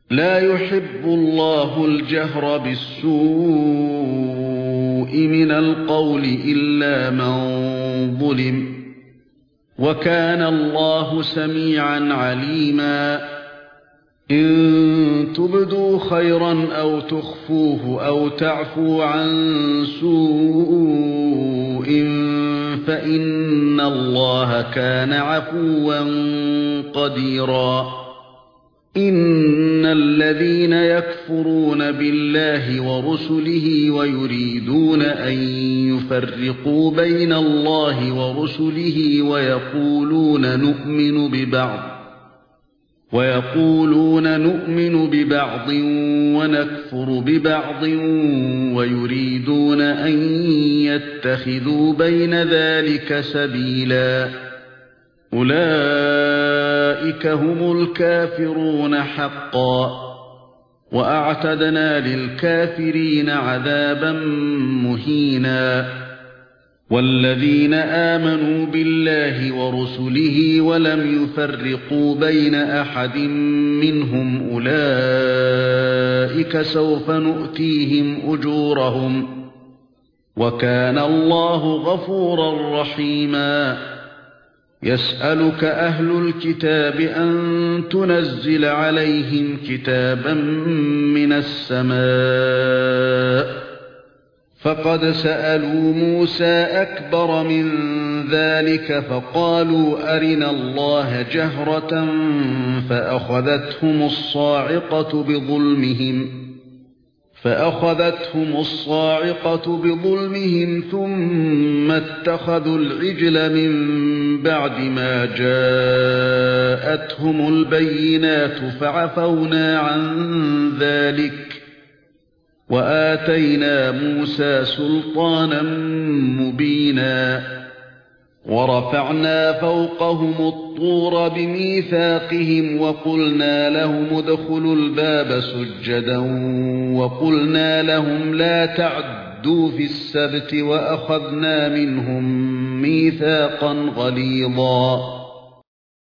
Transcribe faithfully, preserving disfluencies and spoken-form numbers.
لا يحب الله الجهر بالسوء من القول إلا من ظلم وكان الله سميعا عليما إن تبدوا خيرا أو تخفوه أو تعفو عن سوء فإن الله كان عفوا قديرا إن الذين يكفرون بالله ورسله ويريدون أن يفرقوا بين الله ورسله ويقولون نؤمن ببعض ويقولون نؤمن ببعض ونكفر ببعض ويريدون أن يتخذوا بين ذلك سبيلا أولئك هم الكافرون حقا وأعتدنا للكافرين عذابا مهينا والذين آمنوا بالله ورسله ولم يفرقوا بين أحد منهم أولئك سوف نؤتيهم أجورهم وكان الله غفورا رحيما يسألك أهل الكتاب أن تنزل عليهم كتابا من السماء فقد سألوا موسى أكبر من ذلك فقالوا أرنا الله جهرة فأخذتهم الصاعقة بظلمهم فأخذتهم الصاعقة بظلمهم ثم اتخذوا العجل من بعد ما جاءتهم البينات فعفونا عن ذلك وآتينا موسى سلطانا مبينا ورفعنا فوقهم الطور بميثاقهم وقلنا لهم ادخلوا الباب سجدا وقلنا لهم لا تعدوا في السبت وأخذنا منهم ميثاقا غليظا